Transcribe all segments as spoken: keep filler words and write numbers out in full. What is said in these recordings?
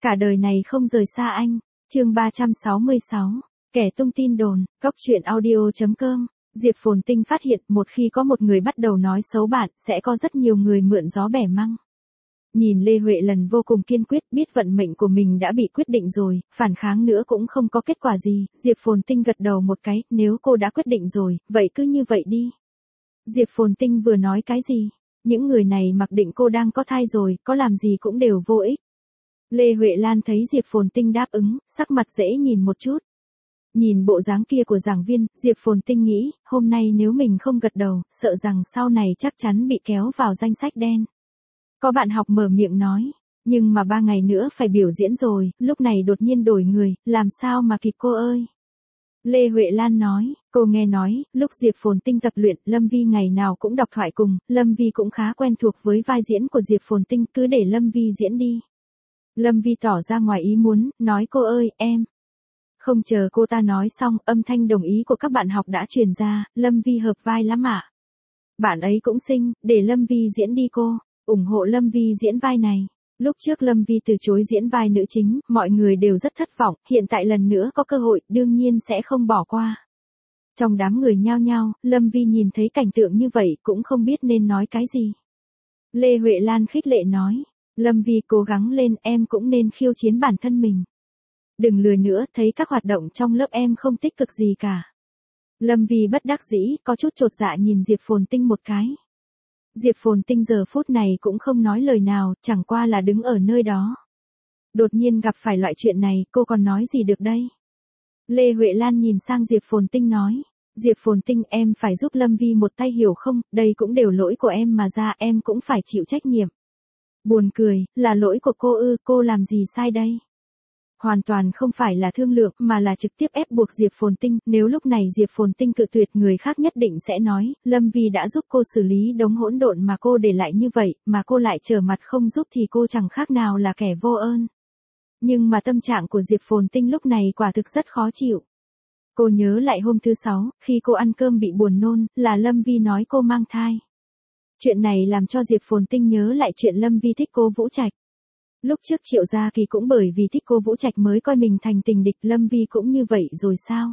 Cả đời này không rời xa anh. Chương ba trăm sáu mươi sáu. Kẻ tung tin đồn. Góc truyện audio chấm com. Diệp Phồn Tinh phát hiện một khi có một người bắt đầu nói xấu bạn, sẽ có rất nhiều người mượn gió bẻ măng. Nhìn Lê Huệ Lần vô cùng kiên quyết, biết vận mệnh của mình đã bị quyết định rồi, phản kháng nữa cũng không có kết quả gì, Diệp Phồn Tinh gật đầu một cái, nếu cô đã quyết định rồi, vậy cứ như vậy đi. Diệp Phồn Tinh vừa nói cái gì? Những người này mặc định cô đang có thai rồi, có làm gì cũng đều vô ích. Lê Huệ Lan thấy Diệp Phồn Tinh đáp ứng, sắc mặt dễ nhìn một chút. Nhìn bộ dáng kia của giảng viên, Diệp Phồn Tinh nghĩ, hôm nay nếu mình không gật đầu, sợ rằng sau này chắc chắn bị kéo vào danh sách đen. Có bạn học mở miệng nói, nhưng mà ba ngày nữa phải biểu diễn rồi, lúc này đột nhiên đổi người, làm sao mà kịp cô ơi. Lê Huệ Lan nói, cô nghe nói, lúc Diệp Phồn Tinh tập luyện, Lâm Vi ngày nào cũng đọc thoại cùng, Lâm Vi cũng khá quen thuộc với vai diễn của Diệp Phồn Tinh, cứ để Lâm Vi diễn đi. Lâm Vi tỏ ra ngoài ý muốn, nói cô ơi, em. Không chờ cô ta nói xong, âm thanh đồng ý của các bạn học đã truyền ra, Lâm Vi hợp vai lắm ạ. Bạn ấy cũng xinh, để Lâm Vi diễn đi cô, ủng hộ Lâm Vi diễn vai này. Lúc trước Lâm Vi từ chối diễn vai nữ chính, mọi người đều rất thất vọng, hiện tại lần nữa có cơ hội, đương nhiên sẽ không bỏ qua. Trong đám người nhao nhao, Lâm Vi nhìn thấy cảnh tượng như vậy cũng không biết nên nói cái gì. Lê Huệ Lan khích lệ nói, Lâm Vi cố gắng lên, em cũng nên khiêu chiến bản thân mình. Đừng lười nữa, thấy các hoạt động trong lớp em không tích cực gì cả. Lâm Vi bất đắc dĩ, có chút chột dạ nhìn Diệp Phồn Tinh một cái. Diệp Phồn Tinh giờ phút này cũng không nói lời nào, chẳng qua là đứng ở nơi đó. Đột nhiên gặp phải loại chuyện này, cô còn nói gì được đây? Lê Huệ Lan nhìn sang Diệp Phồn Tinh nói, Diệp Phồn Tinh em phải giúp Lâm Vi một tay hiểu không, đây cũng đều lỗi của em mà ra, em cũng phải chịu trách nhiệm. Buồn cười, là lỗi của cô ư, cô làm gì sai đây? Hoàn toàn không phải là thương lượng mà là trực tiếp ép buộc Diệp Phồn Tinh, nếu lúc này Diệp Phồn Tinh cự tuyệt người khác nhất định sẽ nói, Lâm Vi đã giúp cô xử lý đống hỗn độn mà cô để lại như vậy, mà cô lại trở mặt không giúp thì cô chẳng khác nào là kẻ vô ơn. Nhưng mà tâm trạng của Diệp Phồn Tinh lúc này quả thực rất khó chịu. Cô nhớ lại hôm thứ sáu, khi cô ăn cơm bị buồn nôn, là Lâm Vi nói cô mang thai. Chuyện này làm cho Diệp Phồn Tinh nhớ lại chuyện Lâm Vi thích cô Vũ Trạch. Lúc trước Triệu Gia Kỳ cũng bởi vì thích cô Vũ Trạch mới coi mình thành tình địch, Lâm Vi cũng như vậy rồi sao?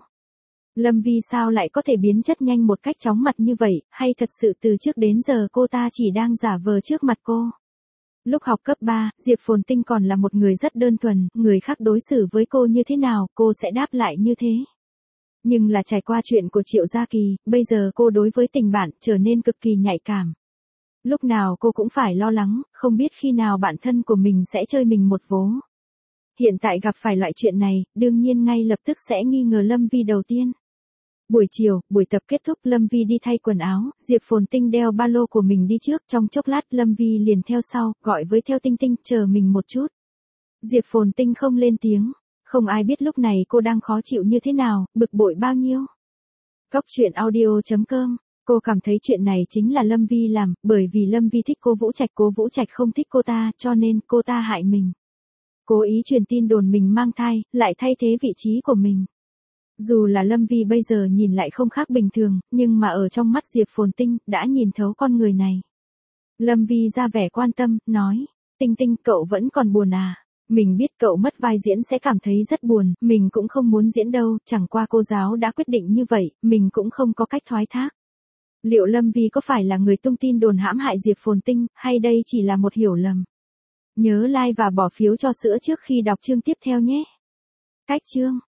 Lâm Vi sao lại có thể biến chất nhanh một cách chóng mặt như vậy, hay thật sự từ trước đến giờ cô ta chỉ đang giả vờ trước mặt cô? Lúc học cấp ba, Diệp Phồn Tinh còn là một người rất đơn thuần, người khác đối xử với cô như thế nào, cô sẽ đáp lại như thế. Nhưng là trải qua chuyện của Triệu Gia Kỳ, bây giờ cô đối với tình bạn trở nên cực kỳ nhạy cảm. Lúc nào cô cũng phải lo lắng, không biết khi nào bạn thân của mình sẽ chơi mình một vố. Hiện tại gặp phải loại chuyện này, đương nhiên ngay lập tức sẽ nghi ngờ Lâm Vi đầu tiên. Buổi chiều, buổi tập kết thúc, Lâm Vi đi thay quần áo, Diệp Phồn Tinh đeo ba lô của mình đi trước, trong chốc lát Lâm Vi liền theo sau, gọi với theo Tinh Tinh, chờ mình một chút. Diệp Phồn Tinh không lên tiếng, không ai biết lúc này cô đang khó chịu như thế nào, bực bội bao nhiêu. Góc truyện audio chấm com. Cô cảm thấy chuyện này chính là Lâm Vi làm, bởi vì Lâm Vi thích cô Vũ Trạch, cô Vũ Trạch không thích cô ta, cho nên cô ta hại mình. Cố ý truyền tin đồn mình mang thai, lại thay thế vị trí của mình. Dù là Lâm Vi bây giờ nhìn lại không khác bình thường, nhưng mà ở trong mắt Diệp Phồn Tinh, đã nhìn thấu con người này. Lâm Vi ra vẻ quan tâm, nói, Tinh Tinh, cậu vẫn còn buồn à? Mình biết cậu mất vai diễn sẽ cảm thấy rất buồn, mình cũng không muốn diễn đâu, chẳng qua cô giáo đã quyết định như vậy, mình cũng không có cách thoái thác. Liệu Lâm Vi có phải là người tung tin đồn hãm hại Diệp Phồn Tinh, hay đây chỉ là một hiểu lầm? Nhớ like và bỏ phiếu cho sữa trước khi đọc chương tiếp theo nhé. Cách chương